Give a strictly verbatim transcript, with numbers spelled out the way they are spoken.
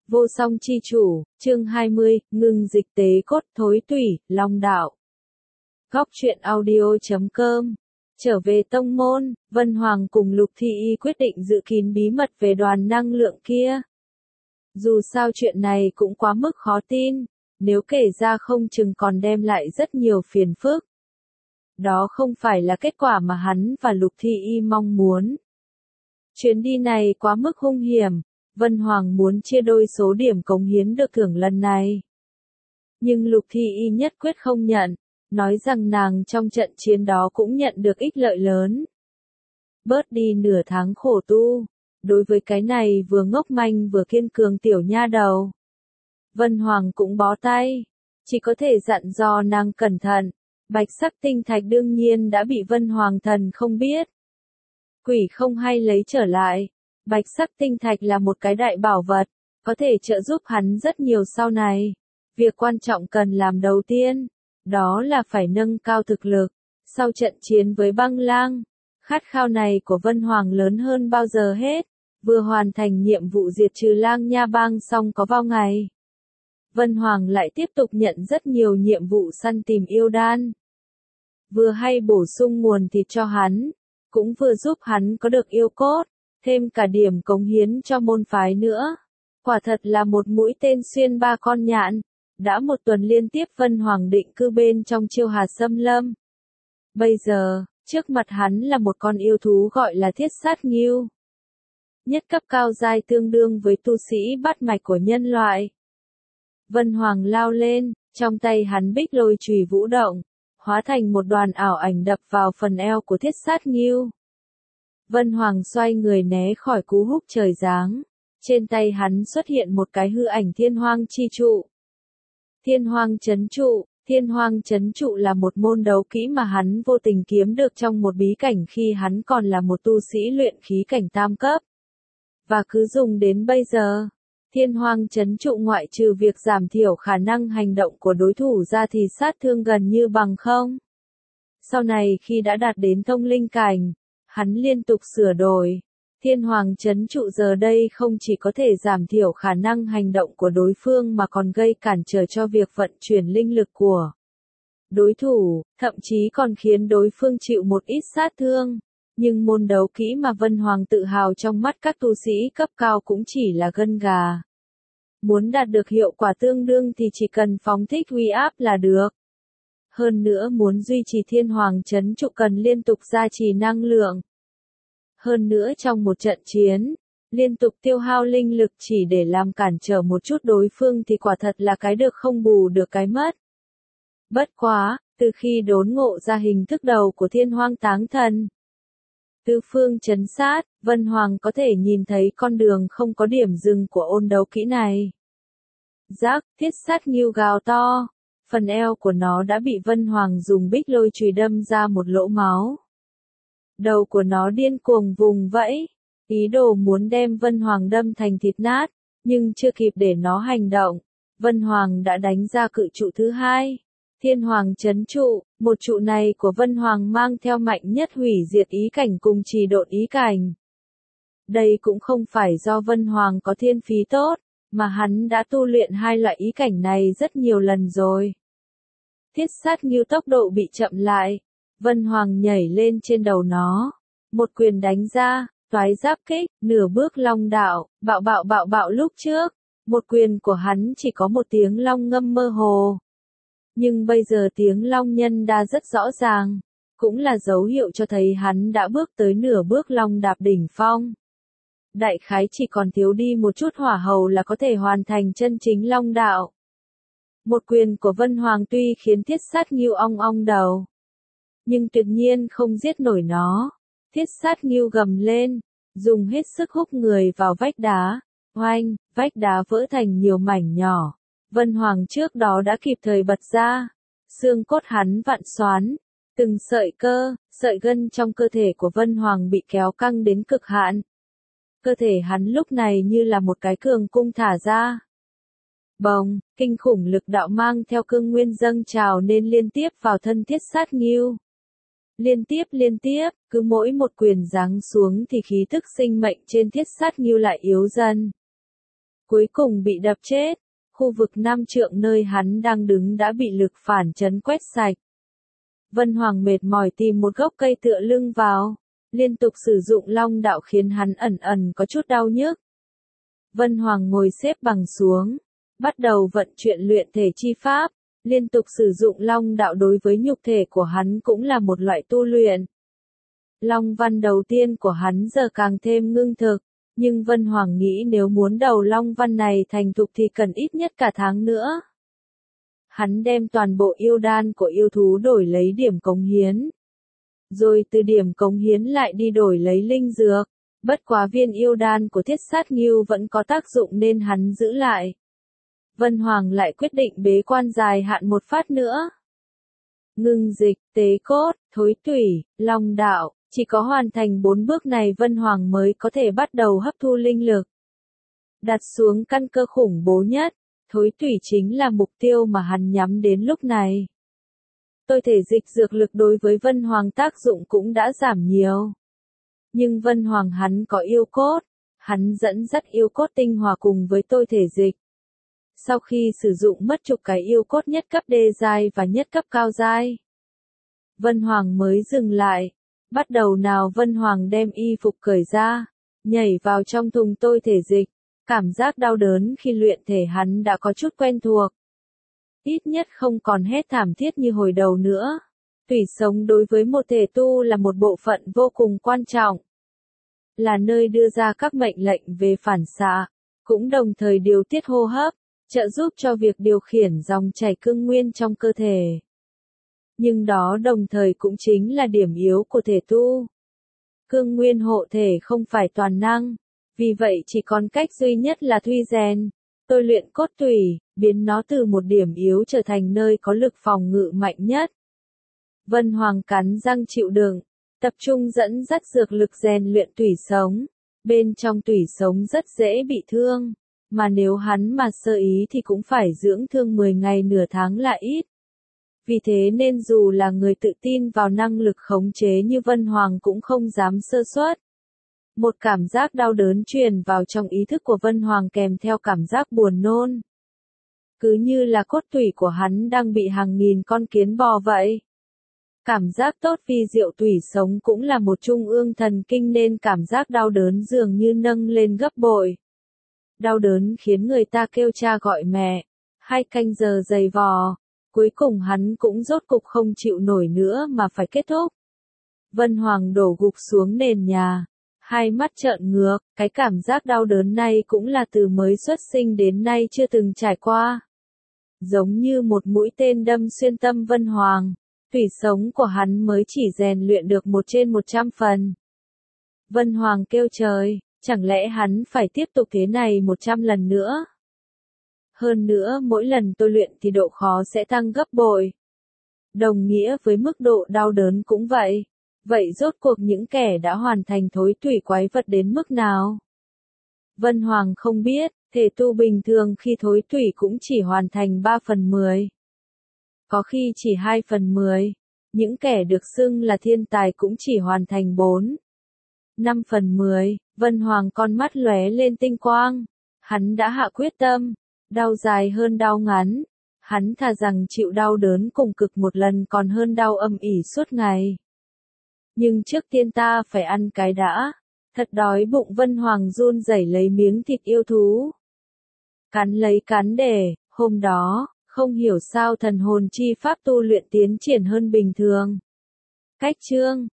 Vô song chi chủ, chương hai mươi, ngừng dịch tế cốt thối tủy, long đạo. Góc truyện audio.com. Trở về tông môn, Vân Hoàng cùng Lục Thị Y quyết định giữ kín bí mật về đoàn năng lượng kia. Dù sao chuyện này cũng quá mức khó tin, nếu kể ra không chừng còn đem lại rất nhiều phiền phức. Đó không phải là kết quả mà hắn và Lục Thị Y mong muốn. Chuyến đi này quá mức hung hiểm. Vân Hoàng muốn chia đôi số điểm cống hiến được thưởng lần này. Nhưng Lục Thị Y nhất quyết không nhận, nói rằng nàng trong trận chiến đó cũng nhận được ích lợi lớn. Bớt đi nửa tháng khổ tu, đối với cái này vừa ngốc manh vừa kiên cường tiểu nha đầu. Vân Hoàng cũng bó tay, chỉ có thể dặn dò nàng cẩn thận, bạch sắc tinh thạch đương nhiên đã bị Vân Hoàng thần không biết. Quỷ không hay lấy trở lại. Bạch sắc tinh thạch là một cái đại bảo vật, có thể trợ giúp hắn rất nhiều sau này. Việc quan trọng cần làm đầu tiên, đó là phải nâng cao thực lực. Sau trận chiến với băng lang, khát khao này của Vân Hoàng lớn hơn bao giờ hết. Vừa hoàn thành nhiệm vụ diệt trừ lang nha bang xong có bao ngày. Vân Hoàng lại tiếp tục nhận rất nhiều nhiệm vụ săn tìm yêu đan. Vừa hay bổ sung nguồn thịt cho hắn, cũng vừa giúp hắn có được yêu cốt. Thêm cả điểm cống hiến cho môn phái nữa. Quả thật là một mũi tên xuyên ba con nhạn. Đã một tuần liên tiếp Vân Hoàng định cư bên trong Chiêu Hà Xâm Lâm. Bây giờ, trước mặt hắn là một con yêu thú gọi là Thiết Sát Ngưu. Nhất cấp cao giai tương đương với tu sĩ bát mạch của nhân loại. Vân Hoàng lao lên, trong tay hắn bích lôi chùy vũ động, hóa thành một đoàn ảo ảnh đập vào phần eo của Thiết Sát Ngưu. Vân Hoàng xoay người né khỏi cú húc trời giáng. Trên tay hắn xuất hiện một cái hư ảnh thiên hoang chi trụ. Thiên hoang chấn trụ, thiên hoang chấn trụ là một môn đấu kỹ mà hắn vô tình kiếm được trong một bí cảnh khi hắn còn là một tu sĩ luyện khí cảnh tam cấp. Và cứ dùng đến bây giờ. Thiên hoang chấn trụ ngoại trừ việc giảm thiểu khả năng hành động của đối thủ ra thì sát thương gần như bằng không. Sau này khi đã đạt đến thông linh cảnh, hắn liên tục sửa đổi. Thiên Hoàng chấn trụ giờ đây không chỉ có thể giảm thiểu khả năng hành động của đối phương mà còn gây cản trở cho việc vận chuyển linh lực của đối thủ, thậm chí còn khiến đối phương chịu một ít sát thương. Nhưng môn đấu kỹ mà Vân Hoàng tự hào trong mắt các tu sĩ cấp cao cũng chỉ là gân gà. Muốn đạt được hiệu quả tương đương thì chỉ cần phóng thích uy áp là được. Hơn nữa muốn duy trì thiên hoàng chấn trụ cần liên tục gia trì năng lượng. Hơn nữa trong một trận chiến, liên tục tiêu hao linh lực chỉ để làm cản trở một chút đối phương thì quả thật là cái được không bù được cái mất. Bất quá, từ khi đốn ngộ ra hình thức đầu của thiên hoang táng thần, tứ phương chấn sát, Vân Hoàng có thể nhìn thấy con đường không có điểm dừng của ôn đấu kỹ này. Giác, Thiết Sát Ngưu gào to. Phần eo của nó đã bị Vân Hoàng dùng bích lôi chùy đâm ra một lỗ máu. Đầu của nó điên cuồng vùng vẫy, ý đồ muốn đem Vân Hoàng đâm thành thịt nát, nhưng chưa kịp để nó hành động. Vân Hoàng đã đánh ra cự trụ thứ hai. Thiên Hoàng chấn trụ, một trụ này của Vân Hoàng mang theo mạnh nhất hủy diệt ý cảnh cùng trì độn ý cảnh. Đây cũng không phải do Vân Hoàng có thiên phí tốt, mà hắn đã tu luyện hai loại ý cảnh này rất nhiều lần rồi. Thiết Sát Ngưu tốc độ bị chậm lại. Vân Hoàng nhảy lên trên đầu nó. Một quyền đánh ra, toái giáp kích, nửa bước long đạo, bạo bạo bạo bạo lúc trước. Một quyền của hắn chỉ có một tiếng long ngâm mơ hồ. Nhưng bây giờ tiếng long nhân đa rất rõ ràng. Cũng là dấu hiệu cho thấy hắn đã bước tới nửa bước long đạp đỉnh phong. Đại khái chỉ còn thiếu đi một chút hỏa hầu là có thể hoàn thành chân chính long đạo. Một quyền của Vân Hoàng tuy khiến Thiết Sát Ngưu ong ong đầu, nhưng tuyệt nhiên không giết nổi nó. Thiết Sát Ngưu gầm lên, dùng hết sức húc người vào vách đá. Oanh, vách đá vỡ thành nhiều mảnh nhỏ. Vân Hoàng trước đó đã kịp thời bật ra. Xương cốt hắn vặn xoắn. Từng sợi cơ, sợi gân trong cơ thể của Vân Hoàng bị kéo căng đến cực hạn. Cơ thể hắn lúc này như là một cái cường cung thả ra. Bồng, kinh khủng lực đạo mang theo cương nguyên dâng trào nên liên tiếp vào thân Thiết Sát Ngưu. Liên tiếp liên tiếp, cứ mỗi một quyền giáng xuống thì khí tức sinh mệnh trên Thiết Sát Ngưu lại yếu dần. cuối cùng bị đập chết. Khu vực năm trượng nơi hắn đang đứng đã bị lực phản chấn quét sạch. Vân Hoàng mệt mỏi tìm một gốc cây tựa lưng vào, liên tục sử dụng long đạo khiến hắn ẩn ẩn có chút đau nhức. Vân Hoàng ngồi xếp bằng xuống, bắt đầu vận chuyển luyện thể chi pháp, liên tục sử dụng long đạo đối với nhục thể của hắn cũng là một loại tu luyện. Long văn đầu tiên của hắn giờ càng thêm ngưng thực, nhưng Vân Hoàng nghĩ nếu muốn đầu long văn này thành thục thì cần ít nhất cả tháng nữa. Hắn đem toàn bộ yêu đan của yêu thú đổi lấy điểm cống hiến. Rồi từ điểm cống hiến lại đi đổi lấy linh dược. Bất quá viên yêu đan của thiết sát nghiêu vẫn có tác dụng nên hắn giữ lại. Vân Hoàng lại quyết định bế quan dài hạn một phát nữa. Ngưng dịch, tế cốt, thối tủy, long đạo, chỉ có hoàn thành bốn bước này Vân Hoàng mới có thể bắt đầu hấp thu linh lực. Đặt xuống căn cơ khủng bố nhất, thối tủy chính là mục tiêu mà hắn nhắm đến lúc này. Tôi thể dịch dược lực đối với Vân Hoàng tác dụng cũng đã giảm nhiều. Nhưng Vân Hoàng hắn có yêu cốt, hắn dẫn dắt yêu cốt tinh hòa cùng với tôi thể dịch. Sau khi sử dụng mất chục cái yêu cốt nhất cấp đê giai và nhất cấp cao giai, Vân Hoàng mới dừng lại. Bắt đầu nào Vân Hoàng đem y phục cởi ra, nhảy vào trong thùng tôi thể dịch. Cảm giác đau đớn khi luyện thể hắn đã có chút quen thuộc. Ít nhất không còn hét thảm thiết như hồi đầu nữa. Tủy sống đối với một thể tu là một bộ phận vô cùng quan trọng. Là nơi đưa ra các mệnh lệnh về phản xạ, cũng đồng thời điều tiết hô hấp, trợ giúp cho việc điều khiển dòng chảy cương nguyên trong cơ thể. Nhưng đó đồng thời cũng chính là điểm yếu của thể tu. Cương nguyên hộ thể không phải toàn năng, vì vậy chỉ còn cách duy nhất là thuy rèn, tôi luyện cốt tủy, biến nó từ một điểm yếu trở thành nơi có lực phòng ngự mạnh nhất. Vân Hoàng cắn răng chịu đựng, tập trung dẫn dắt dược lực rèn luyện tủy sống. Bên trong tủy sống rất dễ bị thương, mà nếu hắn mà sơ ý thì cũng phải dưỡng thương mười ngày nửa tháng là ít. Vì thế nên dù là người tự tin vào năng lực khống chế như Vân Hoàng cũng không dám sơ suất. Một cảm giác đau đớn truyền vào trong ý thức của Vân Hoàng kèm theo cảm giác buồn nôn. Cứ như là cốt tủy của hắn đang bị hàng nghìn con kiến bò vậy. Cảm giác tốt vì diệu tủy sống cũng là một trung ương thần kinh nên cảm giác đau đớn dường như nâng lên gấp bội. Đau đớn khiến người ta kêu cha gọi mẹ. Hai canh giờ dày vò. Cuối cùng hắn cũng rốt cục không chịu nổi nữa mà phải kết thúc. Vân Hoàng đổ gục xuống nền nhà. Hai mắt trợn ngược, cái cảm giác đau đớn này cũng là từ mới xuất sinh đến nay chưa từng trải qua. Giống như một mũi tên đâm xuyên tâm Vân Hoàng, tủy sống của hắn mới chỉ rèn luyện được một trên một trăm phần. Vân Hoàng kêu trời, chẳng lẽ hắn phải tiếp tục thế này một trăm lần nữa? Hơn nữa mỗi lần tôi luyện thì độ khó sẽ tăng gấp bội. Đồng nghĩa với mức độ đau đớn cũng vậy. Vậy rốt cuộc những kẻ đã hoàn thành thối tủy quái vật đến mức nào? Vân Hoàng không biết, thể tu bình thường khi thối tủy cũng chỉ hoàn thành ba phần mười. Có khi chỉ hai phần mười. Những kẻ được xưng là thiên tài cũng chỉ hoàn thành bốn, năm phần mười. Vân Hoàng con mắt lóe lên tinh quang. Hắn đã hạ quyết tâm. Đau dài hơn đau ngắn. Hắn thà rằng chịu đau đớn cùng cực một lần còn hơn đau âm ỉ suốt ngày. Nhưng trước tiên ta phải ăn cái đã. Thật đói bụng Vân Hoàng run rẩy lấy miếng thịt yêu thú. Cắn lấy cắn để, hôm đó, không hiểu sao thần hồn chi pháp tu luyện tiến triển hơn bình thường. Cách chương